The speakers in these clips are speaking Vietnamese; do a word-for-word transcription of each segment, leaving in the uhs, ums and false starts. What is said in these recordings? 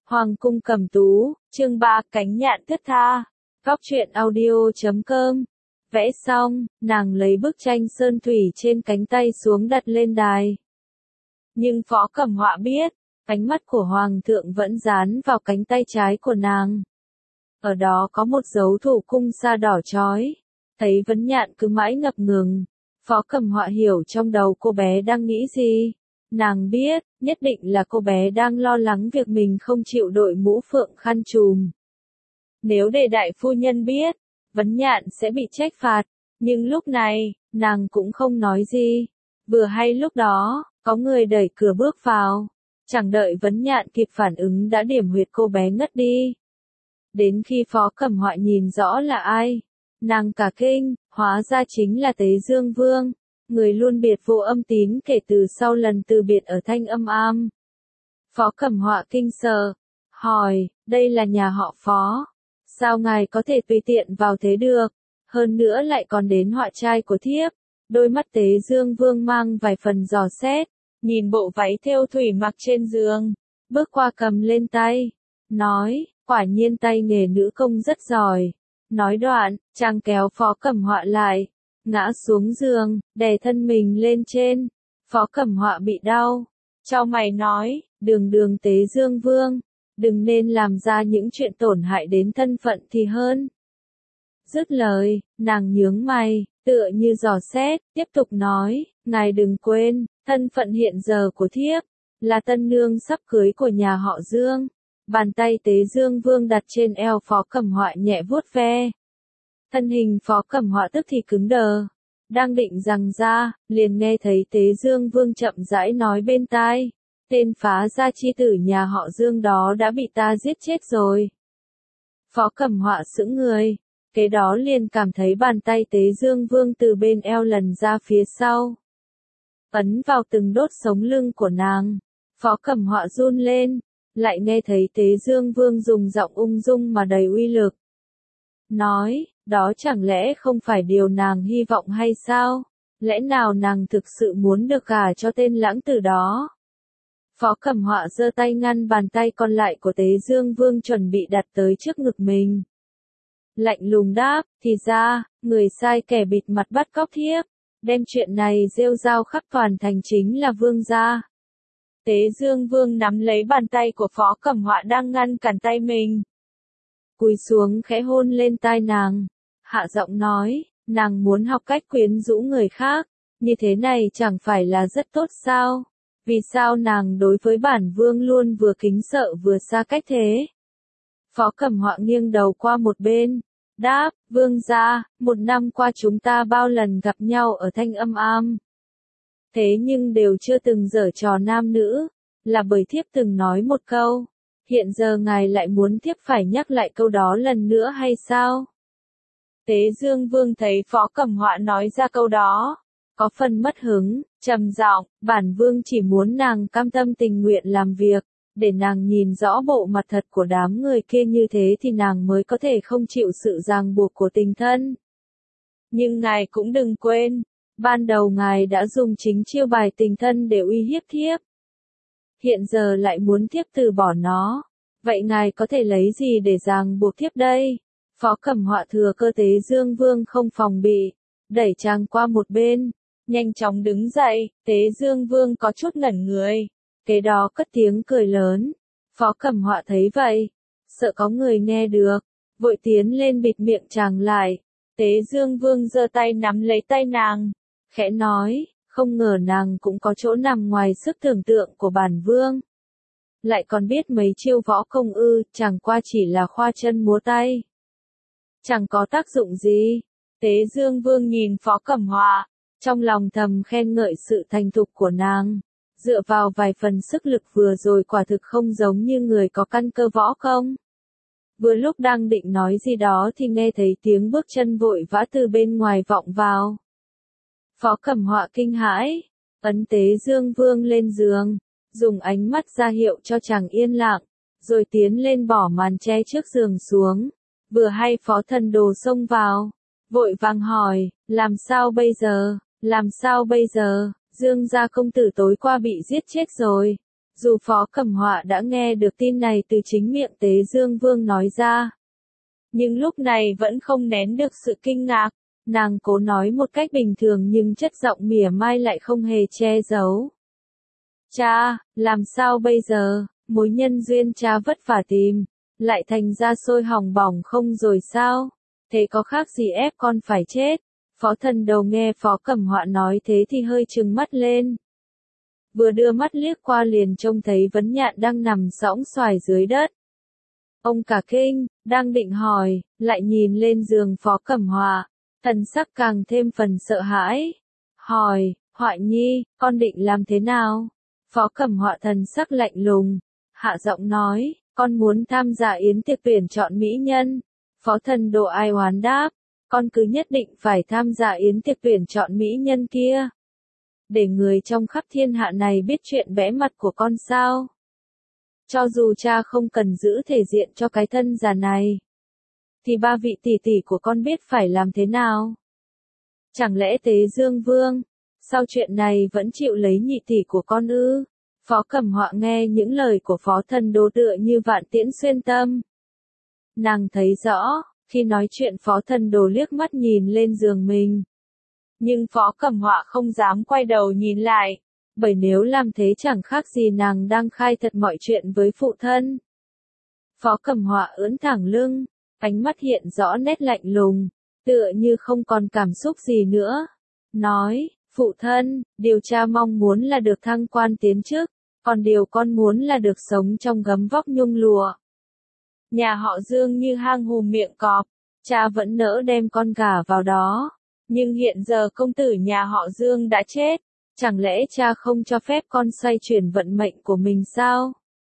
Hoàng cung Cẩm Tú, chương ba, cánh nhạn thướt tha. Góc truyện audio chấm com. Vẽ xong, nàng lấy bức tranh sơn thủy trên cánh tay xuống đặt lên đài. Nhưng Phó Cẩm Họa biết, ánh mắt của Hoàng thượng vẫn dán vào cánh tay trái của nàng. Ở đó có một dấu thủ cung sa đỏ chói. Thấy Vấn Nhạn cứ mãi ngập ngừng, Phó Cẩm Họa hiểu trong đầu cô bé đang nghĩ gì. Nàng biết, nhất định là cô bé đang lo lắng việc mình không chịu đội mũ phượng khăn trùm. Nếu để đại phu nhân biết, Vấn Nhạn sẽ bị trách phạt, nhưng lúc này, nàng cũng không nói gì. Vừa hay lúc đó, có người đẩy cửa bước vào, chẳng đợi Vấn Nhạn kịp phản ứng đã điểm huyệt cô bé ngất đi. Đến khi Phó Cẩm Họa nhìn rõ là ai, nàng cả kinh, hóa ra chính là Tế Dương Vương, người luôn biệt vô âm tín kể từ sau lần từ biệt ở Thanh Âm Am. Phó Cẩm Họa kinh sợ, hỏi, đây là nhà họ Phó, sao ngài có thể tùy tiện vào thế được, hơn nữa lại còn đến họa trai của thiếp. Đôi mắt Tế Dương Vương mang vài phần dò xét, nhìn bộ váy thêu thủy mặc trên giường, bước qua cầm lên tay, nói, quả nhiên tay nghề nữ công rất giỏi. Nói đoạn, chàng kéo Phó Cẩm Họa lại, ngã xuống giường, đè thân mình lên trên. Phó Cẩm Họa bị đau, chau mày nói, đường đường Tế Dương Vương, đừng nên làm ra những chuyện tổn hại đến thân phận thì hơn. Dứt lời, nàng nhướng mày, tựa như dò xét, tiếp tục nói, ngài đừng quên, thân phận hiện giờ của thiếp, là tân nương sắp cưới của nhà họ Dương. Bàn tay Tế Dương Vương đặt trên eo Phó Cẩm Họa nhẹ vuốt ve. Thân hình Phó Cẩm Họa tức thì cứng đờ. Đang định giằng ra, liền nghe thấy Tế Dương Vương chậm rãi nói bên tai. Tên phá gia chi tử nhà họ Dương đó đã bị ta giết chết rồi. Phó Cẩm Họa sững người. Kế đó liền cảm thấy bàn tay Tế Dương Vương từ bên eo lần ra phía sau. Ấn vào từng đốt sống lưng của nàng. Phó Cẩm Họa run lên. Lại nghe thấy Tế Dương Vương dùng giọng ung dung mà đầy uy lực. Nói, đó chẳng lẽ không phải điều nàng hy vọng hay sao? Lẽ nào nàng thực sự muốn được gả cho tên lãng tử đó? Phó Cẩm Họa giơ tay ngăn bàn tay còn lại của Tế Dương Vương chuẩn bị đặt tới trước ngực mình. Lạnh lùng đáp, thì ra, người sai kẻ bịt mặt bắt cóc thiếp, đem chuyện này rêu rao khắp toàn thành chính là Vương gia. Tế Dương Vương nắm lấy bàn tay của Phó Cẩm Họa đang ngăn cản tay mình. Cúi xuống khẽ hôn lên tai nàng. Hạ giọng nói, nàng muốn học cách quyến rũ người khác, như thế này chẳng phải là rất tốt sao? Vì sao nàng đối với bản vương luôn vừa kính sợ vừa xa cách thế? Phó Cẩm Họa nghiêng đầu qua một bên, đáp, vương gia, một năm qua chúng ta bao lần gặp nhau ở Thanh Âm Am. Thế nhưng đều chưa từng giở trò nam nữ, là bởi thiếp từng nói một câu, hiện giờ ngài lại muốn thiếp phải nhắc lại câu đó lần nữa hay sao? Tế Dương Vương thấy Phó Cẩm Họa nói ra câu đó, có phần mất hứng, trầm giọng, bản vương chỉ muốn nàng cam tâm tình nguyện làm việc, để nàng nhìn rõ bộ mặt thật của đám người kia, như thế thì nàng mới có thể không chịu sự ràng buộc của tình thân. Nhưng ngài cũng đừng quên, ban đầu ngài đã dùng chính chiêu bài tình thân để uy hiếp thiếp. Hiện giờ lại muốn thiếp từ bỏ nó. Vậy ngài có thể lấy gì để ràng buộc thiếp đây? Phó Cẩm Họa thừa cơ Tế Dương Vương không phòng bị, đẩy chàng qua một bên, nhanh chóng đứng dậy. Tế Dương Vương có chút ngẩn người, kế đó cất tiếng cười lớn. Phó Cẩm Họa thấy vậy, sợ có người nghe được, vội tiến lên bịt miệng chàng lại. Tế Dương Vương giơ tay nắm lấy tay nàng, khẽ nói, không ngờ nàng cũng có chỗ nằm ngoài sức tưởng tượng của bản vương. Lại còn biết mấy chiêu võ công ư, chẳng qua chỉ là khoa chân múa tay. Chẳng có tác dụng gì. Tế Dương Vương nhìn Phó Cẩm Họa, trong lòng thầm khen ngợi sự thành thục của nàng. Dựa vào vài phần sức lực vừa rồi quả thực không giống như người có căn cơ võ công. Vừa lúc đang định nói gì đó thì nghe thấy tiếng bước chân vội vã từ bên ngoài vọng vào. Phó Cẩm Họa kinh hãi, ấn Tế Dương Vương lên giường, dùng ánh mắt ra hiệu cho chàng yên lặng, rồi tiến lên bỏ màn che trước giường xuống. Vừa hay Phó Thần Đồ xông vào, vội vàng hỏi, làm sao bây giờ, làm sao bây giờ, Dương gia công tử tối qua bị giết chết rồi. Dù Phó Cẩm Họa đã nghe được tin này từ chính miệng Tế Dương Vương nói ra, nhưng lúc này vẫn không nén được sự kinh ngạc. Nàng cố nói một cách bình thường nhưng chất giọng mỉa mai lại không hề che giấu. Cha, làm sao bây giờ, mối nhân duyên cha vất vả tìm, lại thành ra sôi hỏng bỏng không rồi sao? Thế có khác gì ép con phải chết? Phó Thần Đầu nghe Phó Cẩm Họa nói thế thì hơi trừng mắt lên. Vừa đưa mắt liếc qua liền trông thấy Vấn Nhạn đang nằm sõng xoài dưới đất. Ông cả kinh, đang định hỏi, lại nhìn lên giường Phó Cẩm Họa, thần sắc càng thêm phần sợ hãi. Hỏi, Họa nhi, con định làm thế nào? Phó Cẩm Họa thần sắc lạnh lùng, hạ giọng nói, con muốn tham gia yến tiệc tuyển chọn mỹ nhân. Phó Thần Độ ai oán đáp, con cứ nhất định phải tham gia yến tiệc tuyển chọn mỹ nhân kia. Để người trong khắp thiên hạ này biết chuyện bẽ mặt của con sao? Cho dù cha không cần giữ thể diện cho cái thân già này, thì ba vị tỷ tỷ của con biết phải làm thế nào? Chẳng lẽ Tế Dương Vương, sau chuyện này vẫn chịu lấy nhị tỷ của con ư? Phó Cẩm Họa nghe những lời của Phó Thần Đồ tựa như vạn tiễn xuyên tâm. Nàng thấy rõ, khi nói chuyện Phó Thần Đồ liếc mắt nhìn lên giường mình. Nhưng Phó Cẩm Họa không dám quay đầu nhìn lại, bởi nếu làm thế chẳng khác gì nàng đang khai thật mọi chuyện với phụ thân. Phó Cẩm Họa ưỡn thẳng lưng, ánh mắt hiện rõ nét lạnh lùng, tựa như không còn cảm xúc gì nữa. Nói, phụ thân, điều cha mong muốn là được thăng quan tiến chức, còn điều con muốn là được sống trong gấm vóc nhung lụa. Nhà họ Dương như hang hùm miệng cọp, cha vẫn nỡ đem con gả vào đó. Nhưng hiện giờ công tử nhà họ Dương đã chết, chẳng lẽ cha không cho phép con xoay chuyển vận mệnh của mình sao?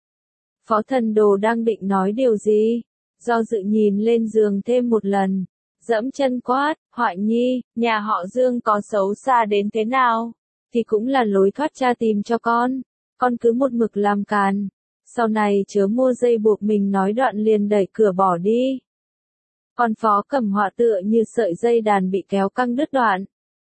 Phó Thần Đồ đang định nói điều gì, do dự nhìn lên giường thêm một lần, dẫm chân quát, Họa nhi, nhà họ Dương có xấu xa đến thế nào, thì cũng là lối thoát cha tìm cho con, con cứ một mực làm càn, sau này chớ mua dây buộc mình nói đoạn liền đẩy cửa bỏ đi. Còn Phó Cẩm Họa tựa như sợi dây đàn bị kéo căng đứt đoạn.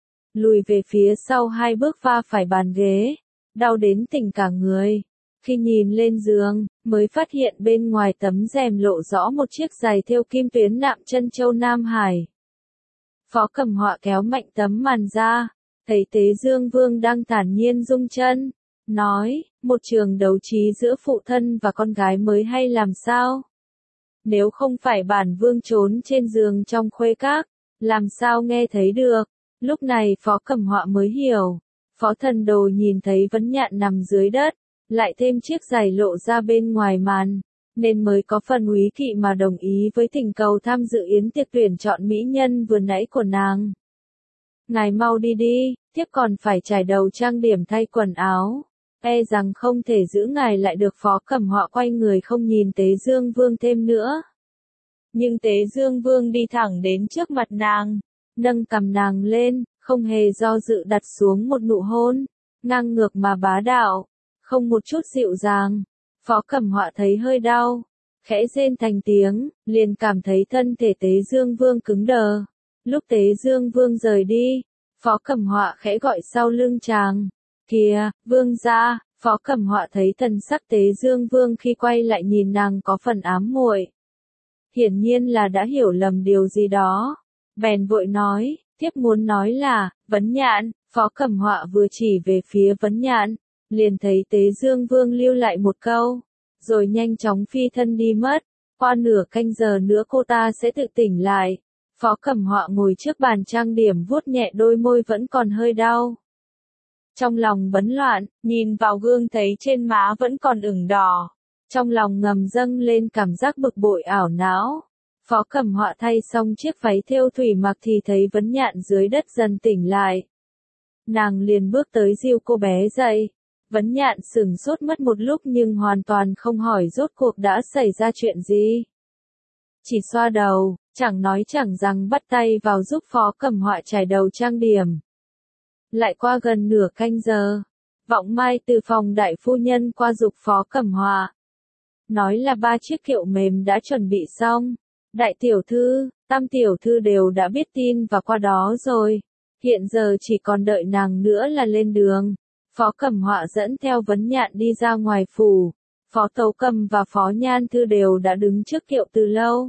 Lùi về phía sau hai bước va phải bàn ghế, đau đến tỉnh cả người. Khi nhìn lên giường, mới phát hiện bên ngoài tấm rèm lộ rõ một chiếc giày thêu kim tuyến nạm chân châu Nam Hải. Phó Cẩm Họa kéo mạnh tấm màn ra, thấy Tế Dương Vương đang thản nhiên rung chân, nói, một trường đấu trí giữa phụ thân và con gái mới hay làm sao? Nếu không phải bản vương trốn trên giường trong khuê các, làm sao nghe thấy được? Lúc này Phó Cẩm Họa mới hiểu. Phó Thần Đồ nhìn thấy Vấn Nhạn nằm dưới đất, lại thêm chiếc giày lộ ra bên ngoài màn, nên mới có phần úy kỵ mà đồng ý với thỉnh cầu tham dự yến tiệc tuyển chọn mỹ nhân vừa nãy của nàng. Ngài mau đi đi, tiếp còn phải trải đầu trang điểm thay quần áo. E rằng không thể giữ ngài lại được. Phó Cẩm Họa quay người không nhìn Tế Dương Vương thêm nữa. Nhưng Tế Dương Vương đi thẳng đến trước mặt nàng, nâng cằm nàng lên, không hề do dự đặt xuống một nụ hôn, ngang ngược mà bá đạo, không một chút dịu dàng. Phó Cẩm Họa thấy hơi đau, khẽ rên thành tiếng, liền cảm thấy thân thể Tế Dương Vương cứng đờ. Lúc Tế Dương Vương rời đi, Phó Cẩm Họa khẽ gọi sau lưng chàng. Kìa, Vương gia. Phó Cẩm Họa thấy thần sắc Tế Dương Vương khi quay lại nhìn nàng có phần ám muội. Hiển nhiên là đã hiểu lầm điều gì đó. Bèn vội nói, thiếp muốn nói là, Vấn Nhạn. Phó Cẩm Họa vừa chỉ về phía Vấn Nhạn, liền thấy Tế Dương Vương lưu lại một câu, rồi nhanh chóng phi thân đi mất. Qua nửa canh giờ nữa cô ta sẽ tự tỉnh lại. Phó Cẩm Họa ngồi trước bàn trang điểm vuốt nhẹ đôi môi vẫn còn hơi đau. Trong lòng bấn loạn, nhìn vào gương thấy trên má vẫn còn ửng đỏ. Trong lòng ngầm dâng lên cảm giác bực bội ảo não. Phó Cẩm Họa thay xong chiếc váy thêu thủy mặc thì thấy Vấn Nhạn dưới đất dần tỉnh lại. Nàng liền bước tới dìu cô bé dậy. Vấn Nhạn sửng sốt mất một lúc nhưng hoàn toàn không hỏi rốt cuộc đã xảy ra chuyện gì. Chỉ xoa đầu, chẳng nói chẳng rằng bắt tay vào giúp Phó Cẩm Họa trải đầu trang điểm. Lại qua gần nửa canh giờ, Vọng Mai từ phòng đại phu nhân qua giục Phó Cẩm Họa. Nói là ba chiếc kiệu mềm đã chuẩn bị xong. Đại tiểu thư, tam tiểu thư đều đã biết tin và qua đó rồi. Hiện giờ chỉ còn đợi nàng nữa là lên đường. Phó Cẩm Họa dẫn theo Vấn Nhạn đi ra ngoài phủ, Phó Tấu Cầm và Phó Nhan Thư đều đã đứng trước kiệu từ lâu.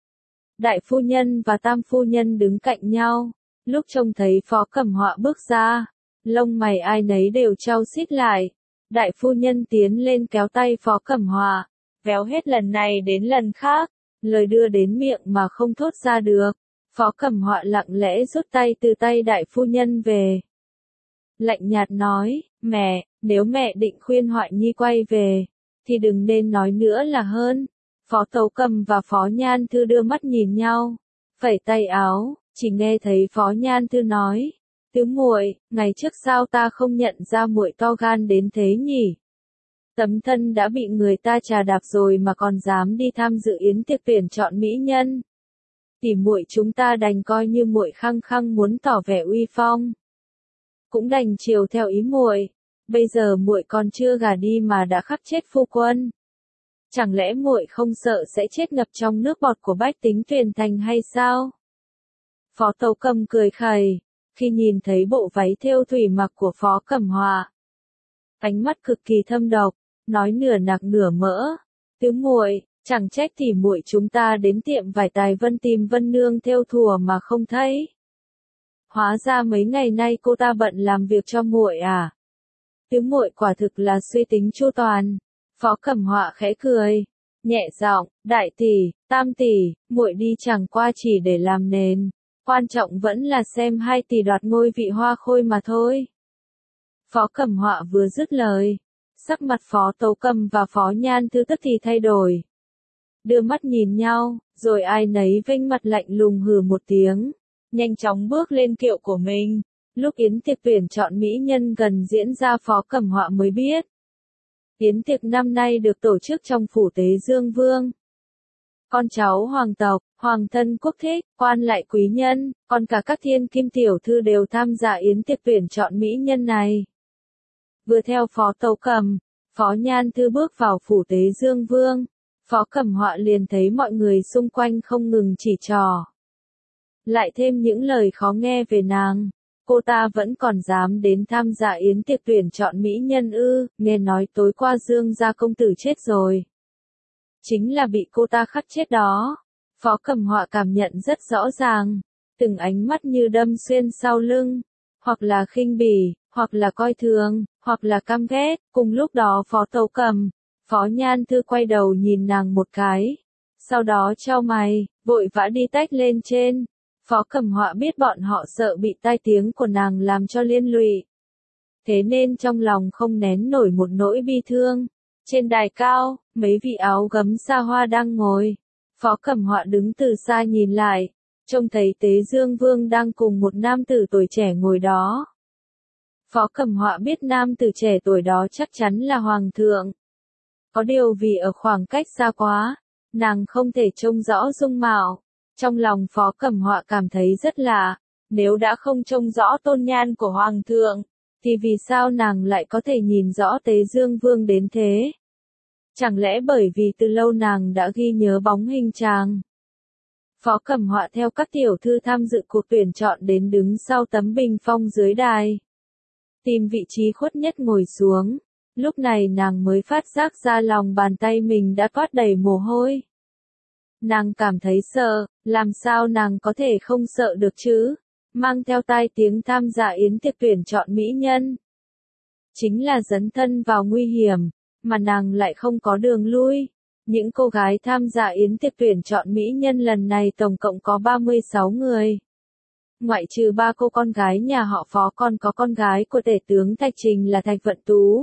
Đại phu nhân và tam phu nhân đứng cạnh nhau, lúc trông thấy Phó Cẩm Họa bước ra, lông mày ai nấy đều trao xít lại. Đại phu nhân tiến lên kéo tay Phó Cẩm Họa, véo hết lần này đến lần khác, lời đưa đến miệng mà không thốt ra được. Phó Cẩm Họa lặng lẽ rút tay từ tay đại phu nhân về. Lạnh nhạt nói, mẹ, nếu mẹ định khuyên Họa Nhi quay về, thì đừng nên nói nữa là hơn. Phó Tấu Cầm và Phó Nhan Thư đưa mắt nhìn nhau, phẩy tay áo, chỉ nghe thấy Phó Nhan Thư nói, tứ muội, ngày trước sao ta không nhận ra muội to gan đến thế nhỉ? Tấm thân đã bị người ta chà đạp rồi mà còn dám đi tham dự yến tiệc tuyển chọn mỹ nhân. Thì muội chúng ta đành coi như muội khăng khăng muốn tỏ vẻ uy phong, cũng đành chiều theo ý muội. Bây giờ muội còn chưa gả đi mà đã khắc chết phu quân, chẳng lẽ muội không sợ sẽ chết ngập trong nước bọt của bách tính Tuyền Thành hay sao? Phó Tấu Cầm cười khẩy, khi nhìn thấy bộ váy thêu thủy mặc của Phó Cẩm Họa, ánh mắt cực kỳ thâm độc, nói nửa nạc nửa mỡ, tứ muội, chẳng trách thì muội chúng ta đến tiệm vải Tài Vân tìm Vân nương thêu thùa mà không thấy. Hóa ra mấy ngày nay cô ta bận làm việc cho muội à? Tứ muội quả thực là suy tính chu toàn. Phó Cẩm Họa khẽ cười, nhẹ giọng, đại tỷ, tam tỷ, muội đi chẳng qua chỉ để làm nền, quan trọng vẫn là xem hai tỷ đoạt ngôi vị hoa khôi mà thôi. Phó Cẩm Họa vừa dứt lời, sắc mặt Phó Tấu Cầm và Phó Nhan Thư tức thì thay đổi. Đưa mắt nhìn nhau, rồi ai nấy vênh mặt lạnh lùng hừ một tiếng, nhanh chóng bước lên kiệu của mình. Lúc yến tiệc tuyển chọn mỹ nhân gần diễn ra, Phó Cẩm Họa mới biết. Yến tiệc năm nay được tổ chức trong phủ Tế Dương Vương. Con cháu hoàng tộc, hoàng thân quốc thích, quan lại quý nhân, còn cả các thiên kim tiểu thư đều tham gia yến tiệc tuyển chọn mỹ nhân này. Vừa theo Phó Tấu Cầm, Phó Nhan Thư bước vào phủ Tế Dương Vương, Phó Cẩm Họa liền thấy mọi người xung quanh không ngừng chỉ trỏ, lại thêm những lời khó nghe về nàng. Cô ta vẫn còn dám đến tham gia yến tiệc tuyển chọn mỹ nhân ư? Nghe nói tối qua Dương gia công tử chết rồi, chính là bị cô ta khắc chết đó. Phó Cẩm Họa cảm nhận rất rõ ràng, từng ánh mắt như đâm xuyên sau lưng, hoặc là khinh bỉ, hoặc là coi thường, hoặc là căm ghét. Cùng lúc đó Phó Tấu Cầm, Phó Nhan Thư quay đầu nhìn nàng một cái, sau đó chau mày, vội vã đi tách lên trên. Phó Cẩm Họa biết bọn họ sợ bị tai tiếng của nàng làm cho liên lụy, thế nên trong lòng không nén nổi một nỗi bi thương. Trên đài cao, mấy vị áo gấm xa hoa đang ngồi. Phó Cẩm Họa đứng từ xa nhìn lại, trông thấy Tế Dương Vương đang cùng một nam tử tuổi trẻ ngồi đó. Phó Cẩm Họa biết nam tử trẻ tuổi đó chắc chắn là hoàng thượng. Có điều vì ở khoảng cách xa quá, nàng không thể trông rõ dung mạo. Trong lòng Phó Cẩm Họa cảm thấy rất lạ, nếu đã không trông rõ tôn nhan của hoàng thượng, thì vì sao nàng lại có thể nhìn rõ Tế Dương Vương đến thế? Chẳng lẽ bởi vì từ lâu nàng đã ghi nhớ bóng hình chàng? Phó Cẩm Họa theo các tiểu thư tham dự cuộc tuyển chọn đến đứng sau tấm bình phong dưới đài, tìm vị trí khuất nhất ngồi xuống. Lúc này nàng mới phát giác ra lòng bàn tay mình đã toát đầy mồ hôi. Nàng cảm thấy sợ, làm sao nàng có thể không sợ được chứ? Mang theo tai tiếng tham gia yến tiệc tuyển chọn mỹ nhân, chính là dấn thân vào nguy hiểm, mà nàng lại không có đường lui. Những cô gái tham gia yến tiệc tuyển chọn mỹ nhân lần này tổng cộng có ba mươi sáu người. Ngoại trừ ba cô con gái nhà họ Phó, còn có con gái của tể tướng Thạch Trình là Thạch Vận Tú,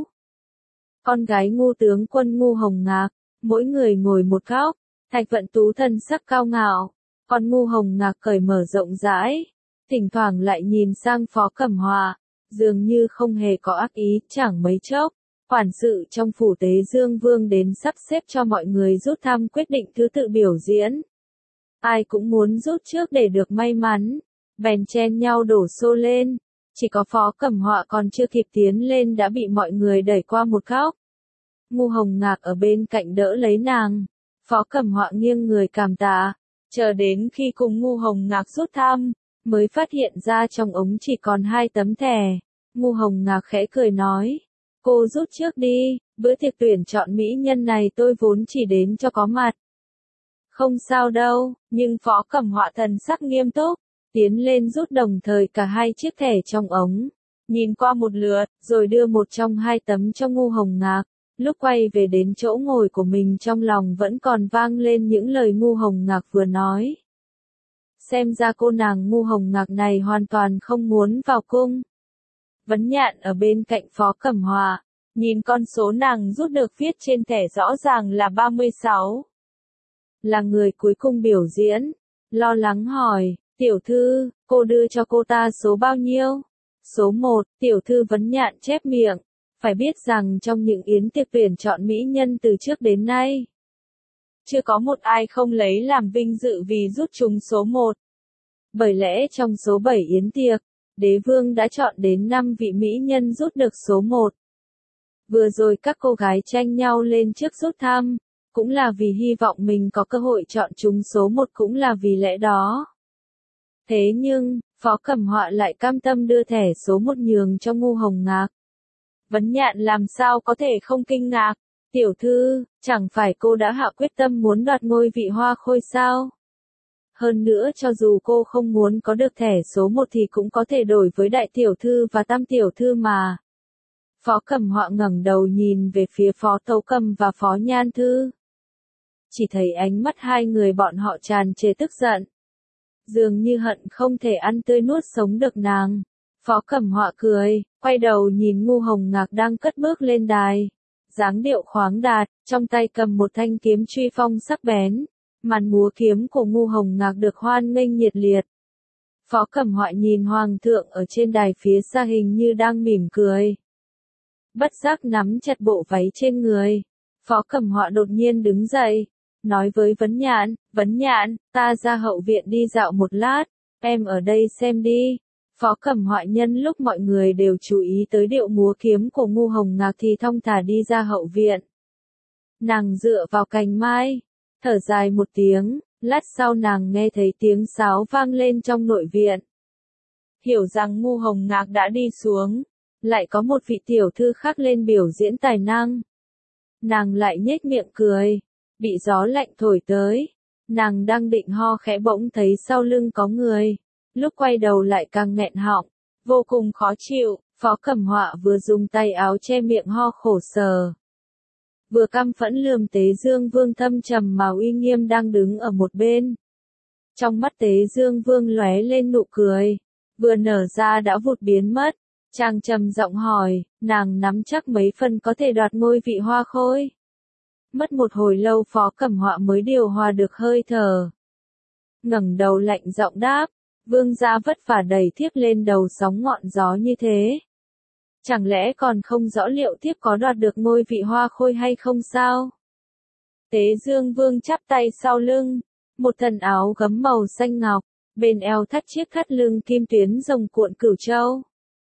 con gái ngu tướng quân Ngu Hồng Ngạc, mỗi người ngồi một góc. Thạch Vận Tú thân sắc cao ngạo, còn Ngu Hồng Ngạc cởi mở rộng rãi, thỉnh thoảng lại nhìn sang Phó Cẩm Họa, dường như không hề có ác ý. Chẳng mấy chốc, quản sự trong phủ Tế Dương Vương đến sắp xếp cho mọi người rút thăm quyết định thứ tự biểu diễn. Ai cũng muốn rút trước để được may mắn, bèn chen nhau đổ xô lên. Chỉ có Phó Cẩm Họa còn chưa kịp tiến lên đã bị mọi người đẩy qua một góc. Ngu Hồng Ngạc ở bên cạnh đỡ lấy nàng. Phó Cẩm Họa nghiêng người cảm tạ, chờ đến khi cùng Ngu Hồng Ngạc rút thăm, mới phát hiện ra trong ống chỉ còn hai tấm thẻ. Ngu Hồng Ngạc khẽ cười nói, cô rút trước đi, bữa tiệc tuyển chọn mỹ nhân này tôi vốn chỉ đến cho có mặt. Không sao đâu, nhưng Phó Cẩm Họa thần sắc nghiêm túc, tiến lên rút đồng thời cả hai chiếc thẻ trong ống, nhìn qua một lượt, rồi đưa một trong hai tấm cho Ngu Hồng Ngạc. Lúc quay về đến chỗ ngồi của mình trong lòng vẫn còn vang lên những lời Ngu Hồng Ngạc vừa nói. Xem ra cô nàng Ngu Hồng Ngạc này hoàn toàn không muốn vào cung. Vấn Nhạn ở bên cạnh Phó Cẩm Họa, nhìn con số nàng rút được viết trên thẻ rõ ràng là ba mươi sáu. Là người cuối cùng biểu diễn, lo lắng hỏi, tiểu thư, cô đưa cho cô ta số bao nhiêu? Số một, tiểu thư Vấn Nhạn chép miệng, phải biết rằng trong những yến tiệc tuyển chọn mỹ nhân từ trước đến nay, chưa có một ai không lấy làm vinh dự vì rút trúng số một. Bởi lẽ trong số bảy yến tiệc, đế vương đã chọn đến năm vị mỹ nhân rút được số một. Vừa rồi các cô gái tranh nhau lên trước rút thăm, cũng là vì hy vọng mình có cơ hội chọn trúng số một, cũng là vì lẽ đó. Thế nhưng, Phó Cẩm Họa lại cam tâm đưa thẻ số một nhường cho Ngu Hồng Ngạc. Vấn Nhạn làm sao có thể không kinh ngạc, tiểu thư, chẳng phải cô đã hạ quyết tâm muốn đoạt ngôi vị Hoa Khôi sao? Hơn nữa cho dù cô không muốn có được thẻ số một thì cũng có thể đổi với đại tiểu thư và tam tiểu thư mà. Phó Cẩm Họa ngẩng đầu nhìn về phía Phó Tấu Cầm và Phó Nhan Thư. Chỉ thấy ánh mắt hai người bọn họ tràn trề tức giận. Dường như hận không thể ăn tươi nuốt sống được nàng. Phó Cẩm Họa cười, quay đầu nhìn Ngu Hồng Ngạc đang cất bước lên đài. Dáng điệu khoáng đạt, trong tay cầm một thanh kiếm truy phong sắc bén. Màn múa kiếm của Ngu Hồng Ngạc được hoan nghênh nhiệt liệt. Phó Cẩm Họa nhìn Hoàng thượng ở trên đài phía xa hình như đang mỉm cười. Bất giác nắm chặt bộ váy trên người. Phó Cẩm Họa đột nhiên đứng dậy, nói với Vấn Nhạn, Vấn Nhạn, ta ra hậu viện đi dạo một lát, em ở đây xem đi. Phó Cẩm Họa nhân lúc mọi người đều chú ý tới điệu múa kiếm của Ngu Hồng Ngạc thì thong thả đi ra hậu viện. Nàng dựa vào cành mai, thở dài một tiếng, lát sau nàng nghe thấy tiếng sáo vang lên trong nội viện. Hiểu rằng Ngu Hồng Ngạc đã đi xuống, lại có một vị tiểu thư khác lên biểu diễn tài năng. Nàng lại nhếch miệng cười, bị gió lạnh thổi tới, nàng đang định ho khẽ bỗng thấy sau lưng có người, lúc quay đầu lại càng nghẹn họng, vô cùng khó chịu. Phó Cẩm Họa vừa dùng tay áo che miệng ho khổ sở, vừa căm phẫn lườm Tế Dương Vương thâm trầm mà uy nghiêm đang đứng ở một bên. Trong mắt Tế Dương Vương lóe lên nụ cười, vừa nở ra đã vụt biến mất. Chàng trầm giọng hỏi, nàng nắm chắc mấy phần có thể đoạt ngôi vị Hoa Khôi? Mất một hồi lâu Phó Cẩm Họa mới điều hòa được hơi thở. Ngẩng đầu lạnh giọng đáp, vương gia vất vả đầy thiếp lên đầu sóng ngọn gió như thế. Chẳng lẽ còn không rõ liệu thiếp có đoạt được ngôi vị Hoa Khôi hay không sao? Tế Dương Vương chắp tay sau lưng, một thân áo gấm màu xanh ngọc, bên eo thắt chiếc thắt lưng kim tuyến rồng cuộn cửu châu.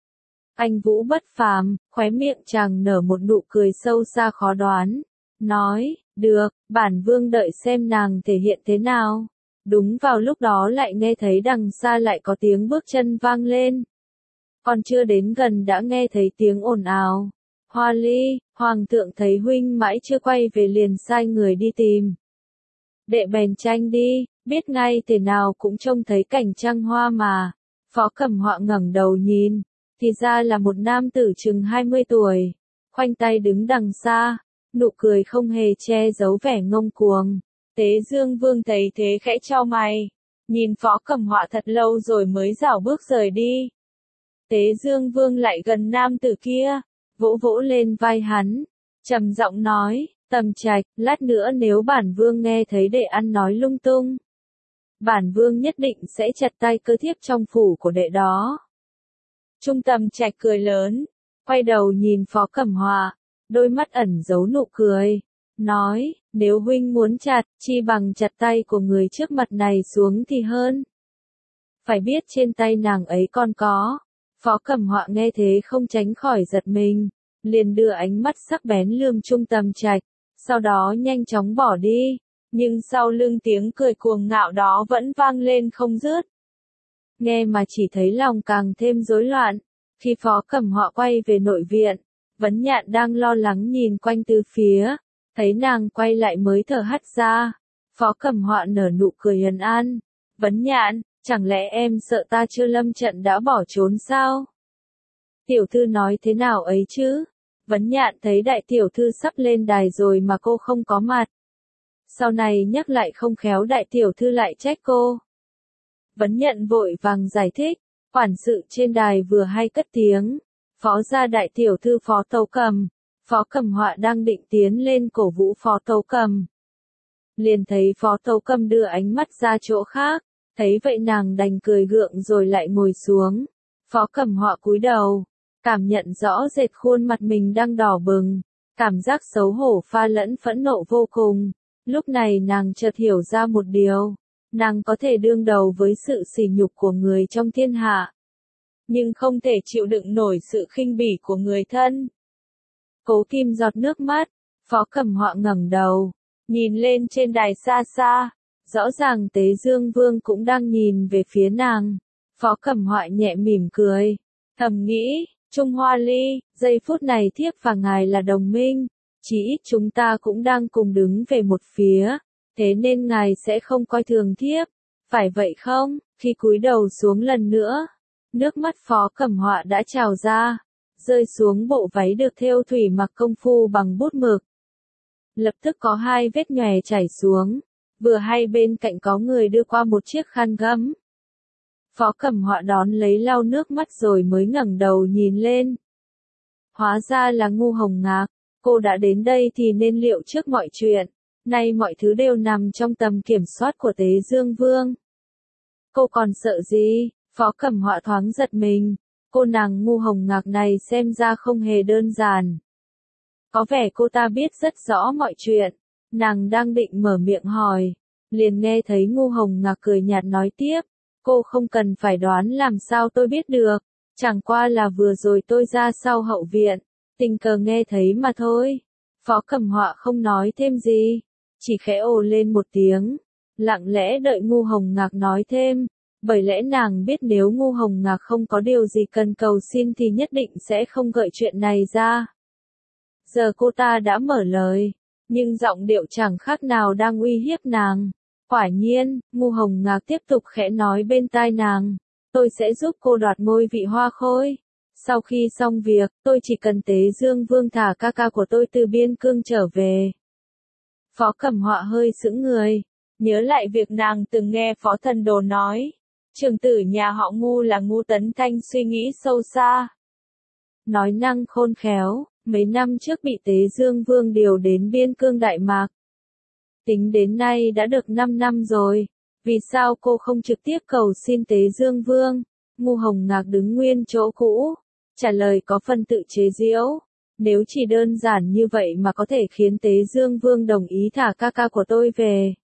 Anh vũ bất phàm, khóe miệng chàng nở một nụ cười sâu xa khó đoán, nói, được, bản vương đợi xem nàng thể hiện thế nào. Đúng vào lúc đó lại nghe thấy đằng xa lại có tiếng bước chân vang lên. Còn chưa đến gần đã nghe thấy tiếng ồn ào. Hoa Ly, hoàng thượng thấy huynh mãi chưa quay về liền sai người đi tìm. Đệ bèn tranh đi, biết ngay thế nào cũng trông thấy cảnh trăng hoa mà. Phó Cẩm Họa ngẩng đầu nhìn, thì ra là một nam tử chừng hai mươi tuổi, khoanh tay đứng đằng xa, nụ cười không hề che giấu vẻ ngông cuồng. Tế Dương Vương thấy thế khẽ chau mày, nhìn Phó Cẩm Họa thật lâu rồi mới rảo bước rời đi. Tế Dương Vương lại gần nam tử kia, vỗ vỗ lên vai hắn, trầm giọng nói, Tầm Trạch, lát nữa nếu bản vương nghe thấy đệ ăn nói lung tung, bản vương nhất định sẽ chặt tay cơ thiếp trong phủ của đệ đó. Trung Tầm Trạch cười lớn, quay đầu nhìn Phó Cẩm Họa, đôi mắt ẩn giấu nụ cười, nói, nếu huynh muốn chặt, chi bằng chặt tay của người trước mặt này xuống thì hơn. Phải biết trên tay nàng ấy còn có. Phó Cẩm Họa nghe thế không tránh khỏi giật mình, liền đưa ánh mắt sắc bén lườm Trung Tầm Trạch, sau đó nhanh chóng bỏ đi, nhưng sau lưng tiếng cười cuồng ngạo đó vẫn vang lên không dứt. Nghe mà chỉ thấy lòng càng thêm rối loạn, Khi Phó Cẩm Họa quay về nội viện, Vấn Nhạn đang lo lắng nhìn quanh từ phía, thấy nàng quay lại mới thở hắt ra. Phó Cẩm Họa nở nụ cười ẩn an. Vấn Nhạn, chẳng lẽ em sợ ta chưa lâm trận đã bỏ trốn sao? Tiểu thư nói thế nào ấy chứ? Vấn Nhạn thấy đại tiểu thư sắp lên đài rồi mà cô không có mặt. Sau này nhắc lại không khéo đại tiểu thư lại trách cô. Vấn Nhạn vội vàng giải thích, quản sự trên đài vừa hay cất tiếng, phó gia đại tiểu thư Phó Tấu Cầm. Phó Cẩm Họa đang định tiến lên cổ vũ Phó Tấu Cầm. Liền thấy Phó Tấu Cầm đưa ánh mắt ra chỗ khác, thấy vậy nàng đành cười gượng rồi lại ngồi xuống. Phó Cẩm Họa cúi đầu, cảm nhận rõ rệt khuôn mặt mình đang đỏ bừng, cảm giác xấu hổ pha lẫn phẫn nộ vô cùng. Lúc này nàng chợt hiểu ra một điều, nàng có thể đương đầu với sự sỉ nhục của người trong thiên hạ, nhưng không thể chịu đựng nổi sự khinh bỉ của người thân. Cố kìm giọt nước mắt, Phó Cẩm Họa ngẩng đầu, nhìn lên trên đài xa xa, rõ ràng Tế Dương Vương cũng đang nhìn về phía nàng. Phó Cẩm Họa nhẹ mỉm cười, thầm nghĩ, Trung Hoa Ly, giây phút này thiếp và ngài là đồng minh, chỉ ít chúng ta cũng đang cùng đứng về một phía, thế nên ngài sẽ không coi thường thiếp, phải vậy không? Khi cúi đầu xuống lần nữa, nước mắt Phó Cẩm Họa đã trào ra, rơi xuống bộ váy được thêu thủy mặc công phu bằng bút mực. Lập tức có hai vết nhòe chảy xuống, vừa hay bên cạnh có người đưa qua một chiếc khăn gấm. Phó Cẩm Họa đón lấy lau nước mắt rồi mới ngẩng đầu nhìn lên. Hóa ra là Ngu Hồng Ngạc, cô đã đến đây thì nên liệu trước mọi chuyện, nay mọi thứ đều nằm trong tầm kiểm soát của Tế Dương Vương. Cô còn sợ gì? Phó Cẩm Họa thoáng giật mình, cô nàng Ngu Hồng Ngạc này xem ra không hề đơn giản. Có vẻ cô ta biết rất rõ mọi chuyện, nàng đang định mở miệng hỏi, liền nghe thấy Ngu Hồng Ngạc cười nhạt nói tiếp, cô không cần phải đoán làm sao tôi biết được, chẳng qua là vừa rồi tôi ra sau hậu viện, tình cờ nghe thấy mà thôi. Phó Cẩm Họa không nói thêm gì, chỉ khẽ ồ lên một tiếng, lặng lẽ đợi Ngu Hồng Ngạc nói thêm, bởi lẽ nàng biết nếu Ngu Hồng Ngạc không có điều gì cần cầu xin thì nhất định sẽ không gợi chuyện này ra. Giờ cô ta đã mở lời, nhưng giọng điệu chẳng khác nào đang uy hiếp nàng. Quả nhiên, Ngu Hồng Ngạc tiếp tục khẽ nói bên tai nàng, tôi sẽ giúp cô đoạt ngôi vị Hoa Khôi. Sau khi xong việc, tôi chỉ cần Tế Dương Vương thả ca ca của tôi từ biên cương trở về. Phó Cẩm Họa hơi sững người, nhớ lại việc nàng từng nghe Phó Thần Đồ nói, trưởng tử nhà họ Ngu là Ngu Tấn Thanh suy nghĩ sâu xa. Nói năng khôn khéo, mấy năm trước bị Tế Dương Vương điều đến biên cương Đại Mạc. Tính đến nay đã được năm năm rồi, vì sao cô không trực tiếp cầu xin Tế Dương Vương? Ngu Hồng Ngạc đứng nguyên chỗ cũ, trả lời có phần tự chế giễu, nếu chỉ đơn giản như vậy mà có thể khiến Tế Dương Vương đồng ý thả ca ca của tôi về,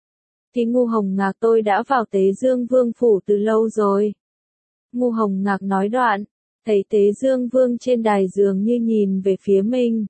thì Ngu Hồng Ngạc tôi đã vào Tế Dương Vương phủ từ lâu rồi. Ngu Hồng Ngạc nói đoạn, thấy Tế Dương Vương trên đài dường như nhìn về phía mình.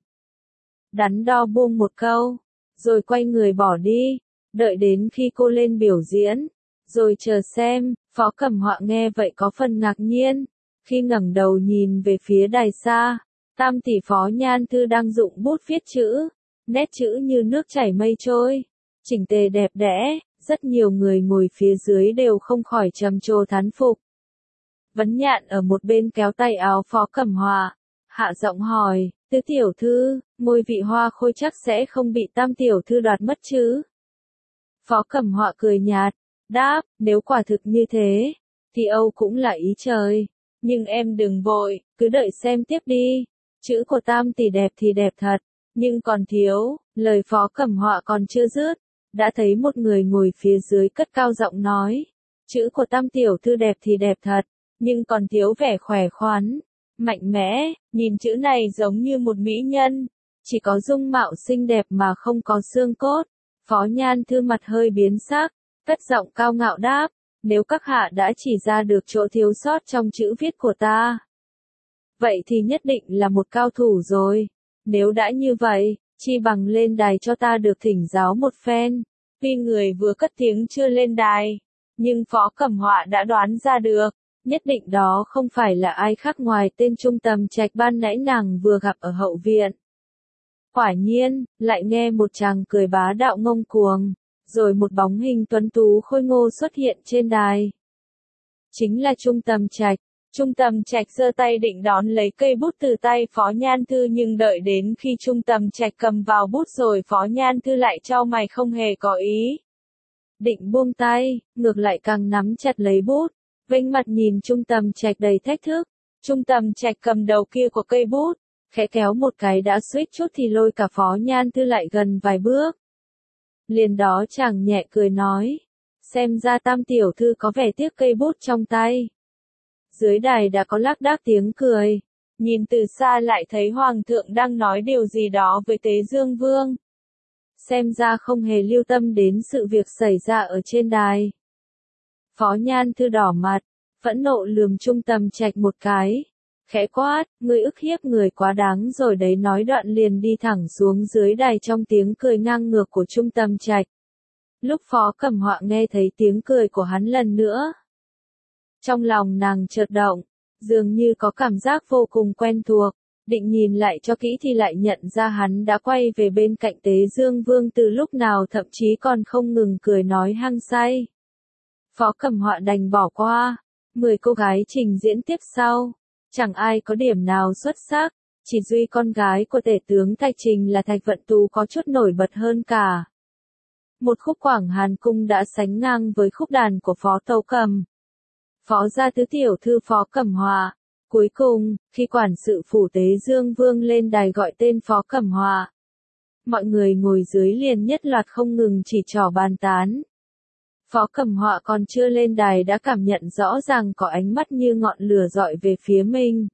Đắn đo buông một câu, rồi quay người bỏ đi, đợi đến khi cô lên biểu diễn, rồi chờ xem. Phó Cẩm Họa nghe vậy có phần ngạc nhiên, khi ngẩng đầu nhìn về phía đài xa, tam tỷ Phó Nhan Thư đang dụng bút viết chữ, nét chữ như nước chảy mây trôi, chỉnh tề đẹp đẽ, rất nhiều người ngồi phía dưới đều không khỏi trầm trồ thán phục. Vấn Nhạn ở một bên kéo tay áo Phó Cẩm Họa, hạ giọng hỏi, tứ tiểu thư, ngôi vị Hoa Khôi chắc sẽ không bị tam tiểu thư đoạt mất chứ? Phó Cẩm Họa cười nhạt, đáp, nếu quả thực như thế, thì Âu cũng là ý trời, nhưng em đừng vội, cứ đợi xem tiếp đi, chữ của tam tỷ đẹp thì đẹp thật, nhưng còn thiếu. Lời Phó Cẩm Họa còn chưa dứt, đã thấy một người ngồi phía dưới cất cao giọng nói, chữ của tam tiểu thư đẹp thì đẹp thật, nhưng còn thiếu vẻ khỏe khoắn, mạnh mẽ, nhìn chữ này giống như một mỹ nhân, chỉ có dung mạo xinh đẹp mà không có xương cốt. Phó Nhan Thư mặt hơi biến sắc, cất giọng cao ngạo đáp, nếu các hạ đã chỉ ra được chỗ thiếu sót trong chữ viết của ta, vậy thì nhất định là một cao thủ rồi. Nếu đã như vậy, chi bằng lên đài cho ta được thỉnh giáo một phen. Tuy người vừa cất tiếng chưa lên đài, nhưng Phó Cẩm Họa đã đoán ra được, Nhất định đó không phải là ai khác ngoài tên Trung Tầm Trạch ban nãy nàng vừa gặp ở hậu viện. Quả nhiên, lại nghe một chàng cười bá đạo ngông cuồng, rồi một bóng hình tuấn tú khôi ngô xuất hiện trên đài. Chính là Trung Tầm Trạch. Trung Tầm Trạch giơ tay định đón lấy cây bút từ tay Phó Nhan Thư, nhưng đợi đến khi Trung Tầm Trạch cầm vào bút rồi Phó Nhan Thư lại chau mày không hề có ý định buông tay, ngược lại càng nắm chặt lấy bút, vênh mặt nhìn Trung Tầm Trạch đầy thách thức. Trung Tầm Trạch cầm đầu kia của cây bút, khẽ kéo một cái đã suýt chút thì lôi cả Phó Nhan Thư lại gần vài bước. Liền đó chàng nhẹ cười nói, xem ra Tam tiểu thư có vẻ tiếc cây bút trong tay. Dưới đài đã có lác đác tiếng cười, nhìn từ xa lại thấy Hoàng thượng đang nói điều gì đó với Tế Dương Vương. Xem ra không hề lưu tâm đến sự việc xảy ra ở trên đài. Phó Nhan Thư đỏ mặt, phẫn nộ lườm Trung Tầm Trạch một cái, khẽ quát, ngươi ức hiếp người quá đáng rồi đấy, nói đoạn liền đi thẳng xuống dưới đài trong tiếng cười ngang ngược của Trung Tầm Trạch. Lúc Phó Cẩm Họa nghe thấy tiếng cười của hắn lần nữa, trong lòng nàng chợt động, dường như có cảm giác vô cùng quen thuộc, định nhìn lại cho kỹ thì lại nhận ra hắn đã quay về bên cạnh Tế Dương Vương từ lúc nào, thậm chí còn không ngừng cười nói hăng say. Phó Cẩm Họa đành bỏ qua, mười cô gái trình diễn tiếp sau, chẳng ai có điểm nào xuất sắc, chỉ duy con gái của tể tướng Thạch Trình là Thạch Vận Tú có chút nổi bật hơn cả. Một khúc Quảng Hàn Cung đã sánh ngang với khúc đàn của Phó Tấu Cầm. Phó gia tứ tiểu thư Phó Cẩm Họa. Cuối cùng, khi quản sự phủ Tế Dương Vương lên đài gọi tên Phó Cẩm Họa, mọi người ngồi dưới liền nhất loạt không ngừng chỉ trỏ bàn tán. Phó Cẩm Họa còn chưa lên đài đã cảm nhận rõ ràng có ánh mắt như ngọn lửa dọi về phía mình.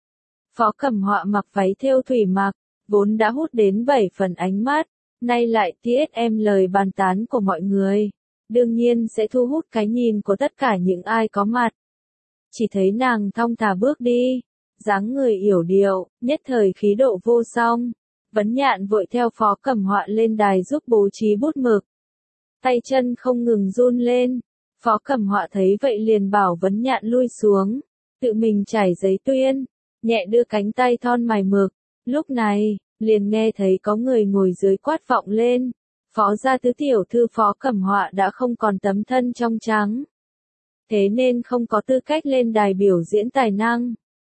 Phó Cẩm Họa mặc váy thêu thủy mặc, vốn đã hút đến bảy phần ánh mắt, nay lại tiết em lời bàn tán của mọi người, đương nhiên sẽ thu hút cái nhìn của tất cả những ai có mặt. Chỉ thấy nàng thong thả bước đi, dáng người yểu điệu, nhất thời khí độ vô song. Vấn Nhạn vội theo Phó Cẩm Họa lên đài giúp bố trí bút mực. Tay chân không ngừng run lên. Phó Cẩm Họa thấy vậy liền bảo Vấn Nhạn lui xuống, tự mình trải giấy tuyên, nhẹ đưa cánh tay thon mài mực. Lúc này, liền nghe thấy có người ngồi dưới quát vọng lên. Phó gia tứ tiểu thư Phó Cẩm Họa đã không còn tấm thân trong trắng, thế nên không có tư cách lên đài biểu diễn tài năng.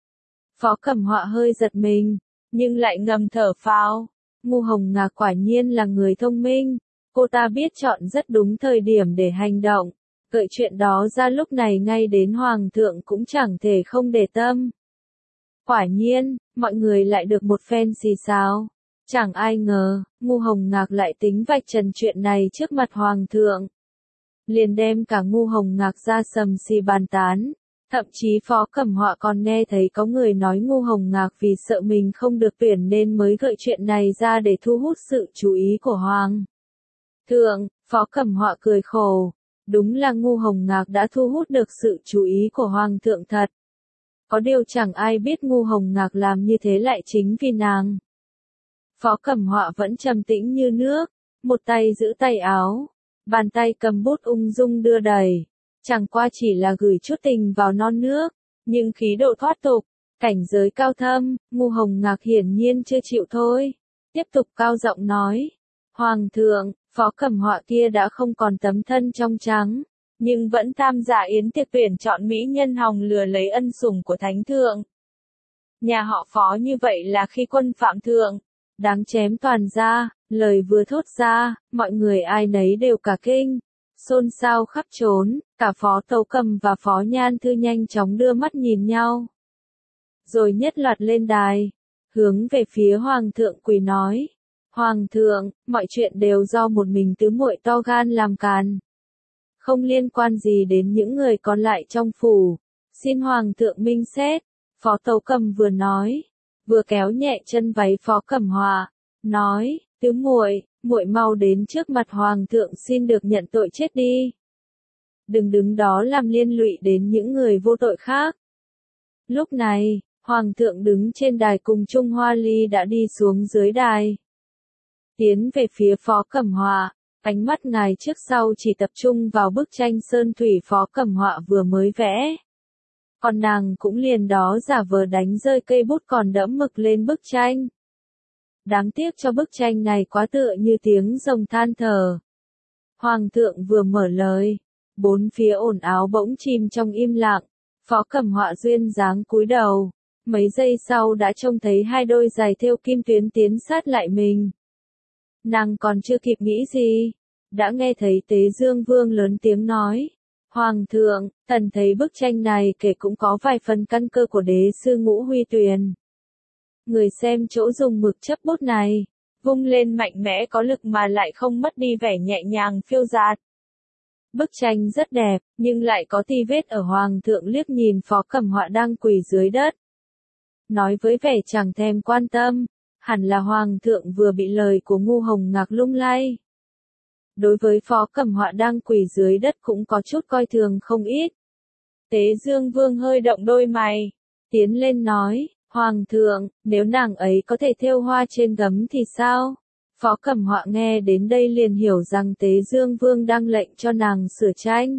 Phó Cẩm Họa hơi giật mình, nhưng lại ngầm thở phào. Ngu Hồng Ngạc quả nhiên là người thông minh, cô ta biết chọn rất đúng thời điểm để hành động, gợi chuyện đó ra lúc này ngay đến Hoàng thượng cũng chẳng thể không để tâm. Quả nhiên, mọi người lại được một phen xì xào. Chẳng ai ngờ, Ngu Hồng Ngạc lại tính vạch trần chuyện này trước mặt Hoàng thượng. Liền đem cả Ngu Hồng Ngạc ra sầm xì bàn tán, thậm chí Phó Cẩm Họa còn nghe thấy có người nói Ngu Hồng Ngạc vì sợ mình không được tuyển nên mới gợi chuyện này ra để thu hút sự chú ý của Hoàng thượng. Phó Cẩm Họa cười khổ, đúng là Ngu Hồng Ngạc đã thu hút được sự chú ý của Hoàng thượng thật. Có điều chẳng ai biết Ngu Hồng Ngạc làm như thế lại chính vì nàng. Phó Cẩm Họa vẫn trầm tĩnh như nước, một tay giữ tay áo, bàn tay cầm bút ung dung đưa đẩy, chẳng qua chỉ là gửi chút tình vào non nước, nhưng khí độ thoát tục, cảnh giới cao thâm. Ngu Hồng Ngạc hiển nhiên chưa chịu thôi, tiếp tục cao giọng nói, Hoàng thượng, Phó Cẩm Họa kia đã không còn tấm thân trong trắng, nhưng vẫn tham gia yến tiệc tuyển chọn mỹ nhân hòng lừa lấy ân sủng của thánh thượng. Nhà họ Phó như vậy là khi quân phạm thượng, đáng chém toàn ra. Lời vừa thốt ra, mọi người ai nấy đều cả kinh, xôn xao khắp trốn, cả Phó Tấu Cầm và Phó Nhan Thư nhanh chóng đưa mắt nhìn nhau. Rồi nhất loạt lên đài, hướng về phía Hoàng thượng quỳ nói, Hoàng thượng, mọi chuyện đều do một mình tứ muội to gan làm càn, không liên quan gì đến những người còn lại trong phủ, xin Hoàng thượng minh xét. Phó Tấu Cầm vừa nói, vừa kéo nhẹ chân váy Phó Cẩm Họa, nói, tứ muội, muội mau đến trước mặt Hoàng thượng xin được nhận tội chết đi. Đừng đứng đó làm liên lụy đến những người vô tội khác. Lúc này, Hoàng thượng đứng trên đài cùng Trung Hoa Ly đã đi xuống dưới đài, tiến về phía Phó Cẩm Họa, ánh mắt ngài trước sau chỉ tập trung vào bức tranh sơn thủy Phó Cẩm Họa vừa mới vẽ. còn nàng cũng liền đó giả vờ đánh rơi cây bút còn đẫm mực lên bức tranh. Đáng tiếc cho bức tranh này quá tựa như tiếng rồng than thở. Hoàng thượng vừa mở lời, bốn phía ồn ào bỗng chìm trong im lặng, Phó Cẩm Họa duyên dáng cúi đầu, mấy giây sau đã trông thấy hai đôi giày thêu kim tuyến tiến sát lại mình. Nàng còn chưa kịp nghĩ gì, đã nghe thấy Tế Dương Vương lớn tiếng nói, Hoàng thượng, thần thấy bức tranh này kể cũng có vài phần căn cơ của đế sư Ngũ Huy Tuyền. Người xem chỗ dùng mực chấp bút này, vung lên mạnh mẽ có lực mà lại không mất đi vẻ nhẹ nhàng phiêu dạt. Bức tranh rất đẹp, nhưng lại có ti vết ở. Hoàng thượng liếc nhìn Phó Cẩm Họa đang quỳ dưới đất. Nói với vẻ chẳng thèm quan tâm, hẳn là Hoàng thượng vừa bị lời của Ngu Hồng Ngạc lung lay. Đối với Phó Cẩm Họa đang quỳ dưới đất cũng có chút coi thường không ít. Tế Dương Vương hơi động đôi mày, tiến lên nói, Hoàng thượng, nếu nàng ấy có thể thêu hoa trên gấm thì sao? Phó Cẩm Họa nghe đến đây liền hiểu rằng Tế Dương Vương đang lệnh cho nàng sửa tranh.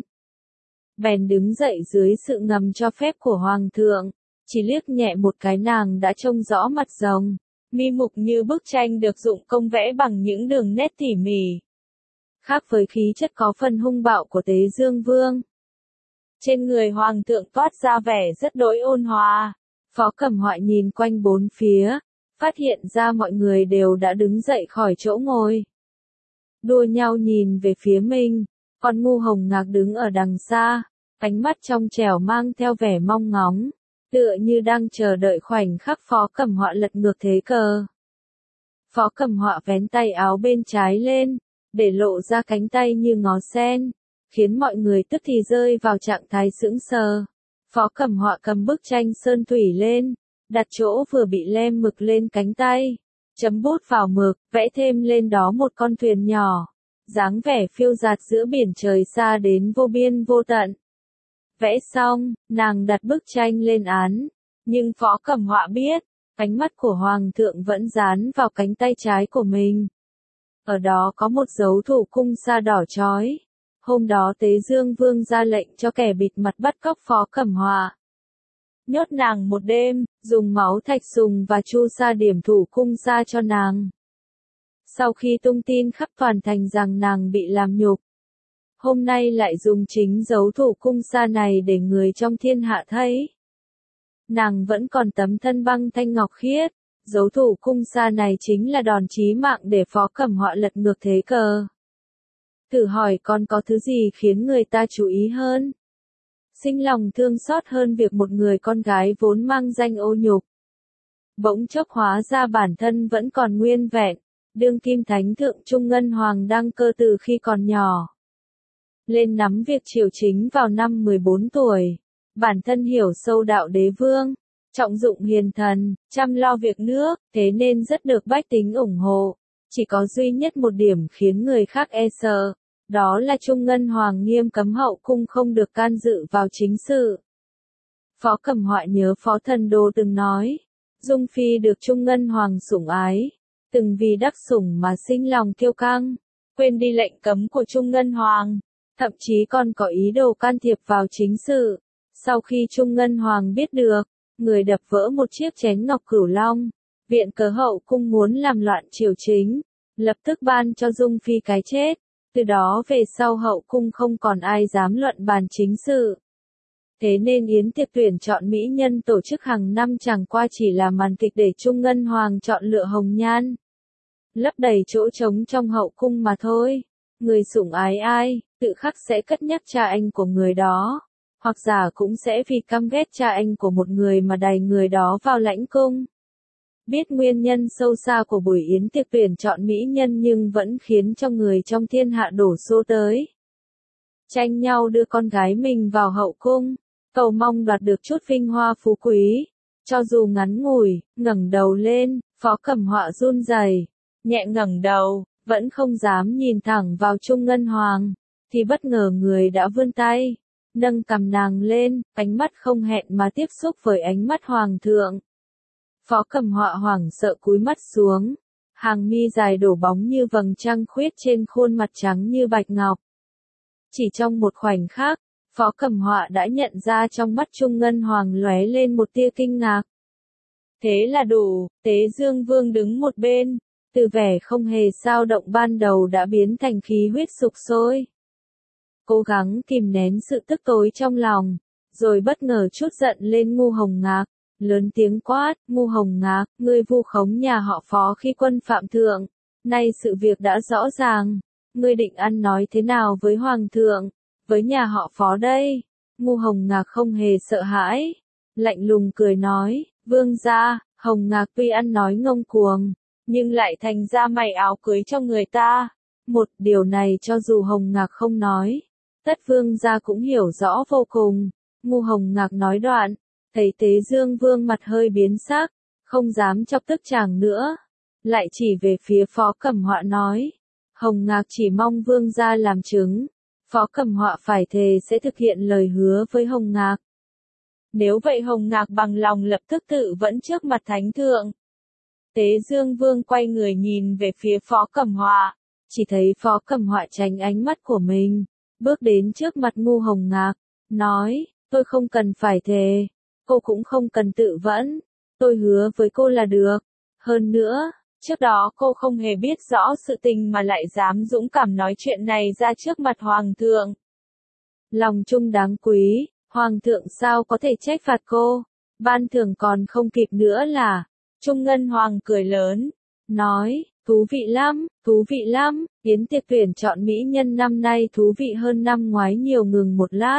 Bèn đứng dậy dưới sự ngầm cho phép của Hoàng thượng, chỉ liếc nhẹ một cái nàng đã trông rõ mặt rồng, mi mục như bức tranh được dụng công vẽ bằng những đường nét tỉ mỉ. Khác với khí chất có phần hung bạo của Tế Dương Vương. Trên người Hoàng thượng toát ra vẻ rất đỗi ôn hòa. Phó Cẩm Họa nhìn quanh bốn phía, phát hiện ra mọi người đều đã đứng dậy khỏi chỗ ngồi. Đua nhau nhìn về phía mình, còn Ngu Hồng Ngạc đứng ở đằng xa, ánh mắt trong trẻo mang theo vẻ mong ngóng, tựa như đang chờ đợi khoảnh khắc Phó Cẩm Họa lật ngược thế cờ. Phó Cẩm Họa vén tay áo bên trái lên, để lộ ra cánh tay như ngó sen, khiến mọi người tức thì rơi vào trạng thái sững sờ. Phó Cẩm Họa cầm bức tranh sơn thủy lên, đặt chỗ vừa bị lem mực lên cánh tay, chấm bút vào mực, vẽ thêm lên đó một con thuyền nhỏ, dáng vẻ phiêu dạt giữa biển trời xa đến vô biên vô tận. Vẽ xong, nàng đặt bức tranh lên án, nhưng Phó Cẩm Họa biết, ánh mắt của Hoàng thượng vẫn dán vào cánh tay trái của mình. Ở đó có một dấu thủ cung sa đỏ chói. Hôm đó Tế Dương Vương ra lệnh cho kẻ bịt mặt bắt cóc Phó Cẩm Họa. Nhốt nàng một đêm, dùng máu thạch sùng và chu sa điểm thủ cung sa cho nàng. Sau khi tung tin khắp toàn thành rằng nàng bị làm nhục, hôm nay lại dùng chính dấu thủ cung sa này để người trong thiên hạ thấy. Nàng vẫn còn tấm thân băng thanh ngọc khiết, dấu thủ cung sa này chính là đòn chí mạng để Phó Cẩm Họa lật ngược thế cờ. Thử hỏi còn có thứ gì khiến người ta chú ý hơn? Sinh lòng thương xót hơn việc một người con gái vốn mang danh ô nhục. Bỗng chốc hóa ra bản thân vẫn còn nguyên vẹn, đương kim thánh thượng Trung Ngân Hoàng đăng cơ từ khi còn nhỏ. Lên nắm việc triều chính vào năm mười bốn tuổi, bản thân hiểu sâu đạo đế vương, trọng dụng hiền thần, chăm lo việc nước, thế nên rất được bách tính ủng hộ. Chỉ có duy nhất một điểm khiến người khác e sợ, đó là Trung Ngân Hoàng nghiêm cấm hậu cung không được can dự vào chính sự. Phó Cẩm Họa nhớ Phó Thần Đô từng nói, Dung Phi được Trung Ngân Hoàng sủng ái, từng vì đắc sủng mà sinh lòng kiêu căng, quên đi lệnh cấm của Trung Ngân Hoàng, thậm chí còn có ý đồ can thiệp vào chính sự. Sau khi Trung Ngân Hoàng biết được, người đập vỡ một chiếc chén ngọc cửu long, viện cớ hậu cung muốn làm loạn triều chính, lập tức ban cho Dung Phi cái chết. Từ đó về sau hậu cung không còn ai dám luận bàn chính sự. Thế nên yến tiệc tuyển chọn mỹ nhân tổ chức hàng năm chẳng qua chỉ là màn kịch để Trung Ngân Hoàng chọn lựa hồng nhan, lấp đầy chỗ trống trong hậu cung mà thôi. Người sủng ái ai, tự khắc sẽ cất nhắc cha anh của người đó, hoặc giả cũng sẽ vì căm ghét cha anh của một người mà đày người đó vào lãnh cung. Biết nguyên nhân sâu xa của buổi yến tiệc tuyển chọn mỹ nhân nhưng vẫn khiến cho người trong thiên hạ đổ xô tới. Tranh nhau đưa con gái mình vào hậu cung, cầu mong đoạt được chút vinh hoa phú quý. Cho dù ngắn ngủi, ngẩng đầu lên, Phó Cẩm Họa run rẩy, nhẹ ngẩng đầu, vẫn không dám nhìn thẳng vào Trung Ngân Hoàng, thì bất ngờ người đã vươn tay, nâng cằm nàng lên, ánh mắt không hẹn mà tiếp xúc với ánh mắt Hoàng thượng. Phó Cẩm Họa hoảng sợ cúi mắt xuống, hàng mi dài đổ bóng như vầng trăng khuyết trên khuôn mặt trắng như bạch ngọc. Chỉ trong một khoảnh khắc, Phó Cẩm Họa đã nhận ra trong mắt Trung Ngân Hoàng lóe lên một tia kinh ngạc. Thế là đủ, Tế Dương Vương đứng một bên, từ vẻ không hề dao động ban đầu đã biến thành khí huyết sục sôi. Cố gắng kìm nén sự tức tối trong lòng, rồi bất ngờ trút giận lên Ngu Hồng Ngạc, lớn tiếng quát, Ngu Hồng Ngạc, ngươi vu khống nhà họ Phó khi quân phạm thượng, nay sự việc đã rõ ràng, ngươi định ăn nói thế nào với Hoàng thượng, với nhà họ Phó đây? Ngu Hồng Ngạc không hề sợ hãi, lạnh lùng cười nói, vương gia, Hồng Ngạc tuy ăn nói ngông cuồng, nhưng lại thành ra mày áo cưới cho người ta. Một điều này cho dù Hồng Ngạc không nói, tất vương gia cũng hiểu rõ vô cùng. Ngu Hồng Ngạc nói đoạn, thấy Tế Dương Vương mặt hơi biến sắc, không dám chọc tức chàng nữa, lại chỉ về phía Phó Cẩm Họa nói, Hồng Ngạc chỉ mong vương gia làm chứng, Phó Cẩm Họa phải thề sẽ thực hiện lời hứa với Hồng Ngạc. Nếu vậy Hồng Ngạc bằng lòng lập tức tự vẫn trước mặt thánh thượng. Tế Dương Vương quay người nhìn về phía Phó Cẩm Họa, chỉ thấy Phó Cẩm Họa tránh ánh mắt của mình, bước đến trước mặt Ngu Hồng Ngạc, nói, tôi không cần phải thề, cô cũng không cần tự vẫn, tôi hứa với cô là được. Hơn nữa, trước đó cô không hề biết rõ sự tình mà lại dám dũng cảm nói chuyện này ra trước mặt Hoàng thượng. Lòng trung đáng quý, Hoàng thượng sao có thể trách phạt cô, ban thưởng còn không kịp nữa là. Trung Ngân Hoàng cười lớn, nói, thú vị lắm, thú vị lắm, yến tiệc tuyển chọn mỹ nhân năm nay thú vị hơn năm ngoái nhiều, ngừng một lát.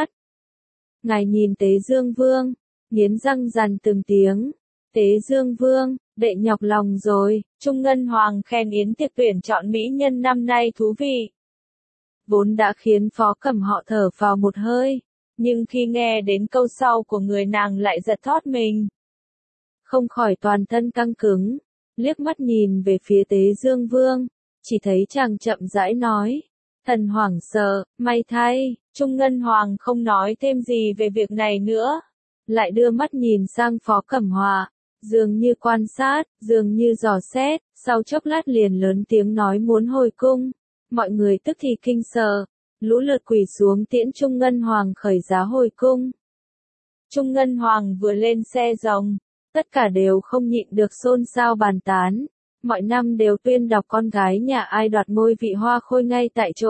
Ngài nhìn Tế Dương Vương, nghiến răng dằn từng tiếng, Tế Dương Vương, đệ nhọc lòng rồi. Trung Ngân Hoàng khen yến tiệc tuyển chọn mỹ nhân năm nay thú vị, vốn đã khiến Phó Cẩm Họ thở vào một hơi, nhưng khi nghe đến câu sau của người nàng lại giật thót mình. Không khỏi toàn thân căng cứng, liếc mắt nhìn về phía Tế Dương Vương, chỉ thấy chàng chậm rãi nói, thần hoảng sợ, may thay. Trung Ngân Hoàng không nói thêm gì về việc này nữa, lại đưa mắt nhìn sang Phó Cẩm Họa, dường như quan sát, dường như dò xét, sau chốc lát liền lớn tiếng nói muốn hồi cung. Mọi người tức thì kinh sợ, lũ lượt quỳ xuống tiễn Trung Ngân Hoàng khởi giá hồi cung. Trung Ngân Hoàng vừa lên xe rồng, tất cả đều không nhịn được xôn xao bàn tán, mọi năm đều tuyên đọc con gái nhà ai đoạt ngôi vị hoa khôi ngay tại chỗ.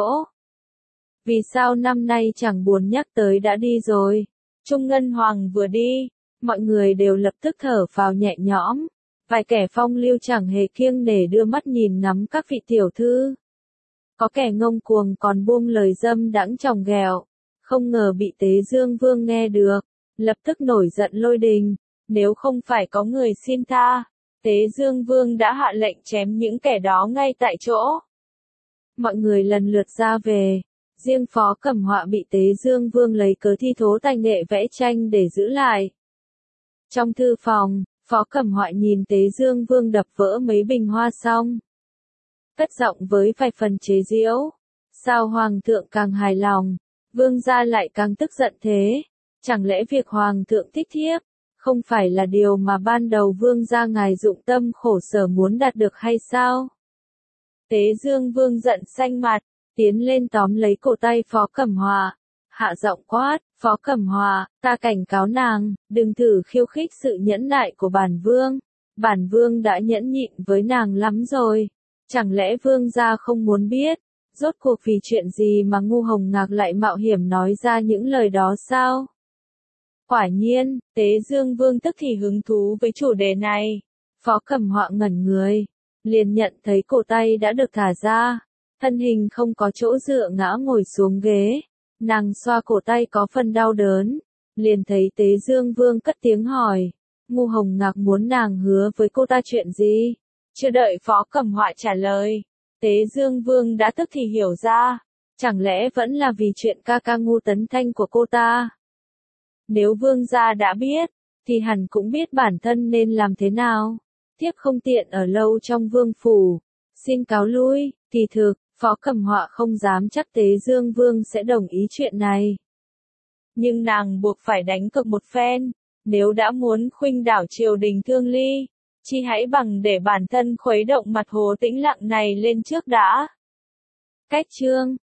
Vì sao năm nay chẳng buồn nhắc tới đã đi rồi? Trung Ngân Hoàng vừa đi, mọi người đều lập tức thở phào nhẹ nhõm, vài kẻ phong lưu chẳng hề kiêng nể đưa mắt nhìn ngắm các vị tiểu thư. Có kẻ ngông cuồng còn buông lời dâm đãng chòng ghẹo, không ngờ bị Tế Dương Vương nghe được, lập tức nổi giận lôi đình, nếu không phải có người xin tha, Tế Dương Vương đã hạ lệnh chém những kẻ đó ngay tại chỗ. Mọi người lần lượt ra về, riêng Phó Cẩm Họa bị Tế Dương Vương lấy cớ thi thố tài nghệ vẽ tranh để giữ lại. Trong thư phòng, Phó Cẩm Họa nhìn Tế Dương Vương đập vỡ mấy bình hoa xong, cất giọng với vài phần chế giễu, sao Hoàng thượng càng hài lòng, Vương gia lại càng tức giận thế, chẳng lẽ việc Hoàng thượng thích thiếp, không phải là điều mà ban đầu Vương gia ngài dụng tâm khổ sở muốn đạt được hay sao? Tế Dương Vương giận xanh mặt, tiến lên tóm lấy cổ tay Phó Cẩm Họa, hạ giọng quát, Phó Cẩm Họa, ta cảnh cáo nàng, đừng thử khiêu khích sự nhẫn nại của bản Vương, bản Vương đã nhẫn nhịn với nàng lắm rồi, chẳng lẽ Vương gia không muốn biết, rốt cuộc vì chuyện gì mà Ngu Hồng Ngạc lại mạo hiểm nói ra những lời đó sao? Quả nhiên, Tế Dương Vương tức thì hứng thú với chủ đề này, Phó Cẩm Họa ngẩn người, liền nhận thấy cổ tay đã được thả ra, thân hình không có chỗ dựa ngã ngồi xuống ghế, nàng xoa cổ tay có phần đau đớn, liền thấy Tế Dương Vương cất tiếng hỏi, Ngu Hồng Ngạc muốn nàng hứa với cô ta chuyện gì? Chưa đợi Phó Cẩm Họa trả lời, Tế Dương Vương đã tức thì hiểu ra, chẳng lẽ vẫn là vì chuyện ca ca Ngu Tấn Thanh của cô ta? Nếu Vương gia đã biết, thì hẳn cũng biết bản thân nên làm thế nào. Thiếp không tiện ở lâu trong vương phủ, xin cáo lui. Kỳ thực, Phó Cẩm Họa không dám chắc Tế Dương Vương sẽ đồng ý chuyện này. Nhưng nàng buộc phải đánh cược một phen, nếu đã muốn khuynh đảo triều đình Thương Ly, chi hãy bằng để bản thân khuấy động mặt hồ tĩnh lặng này lên trước đã. Cách chương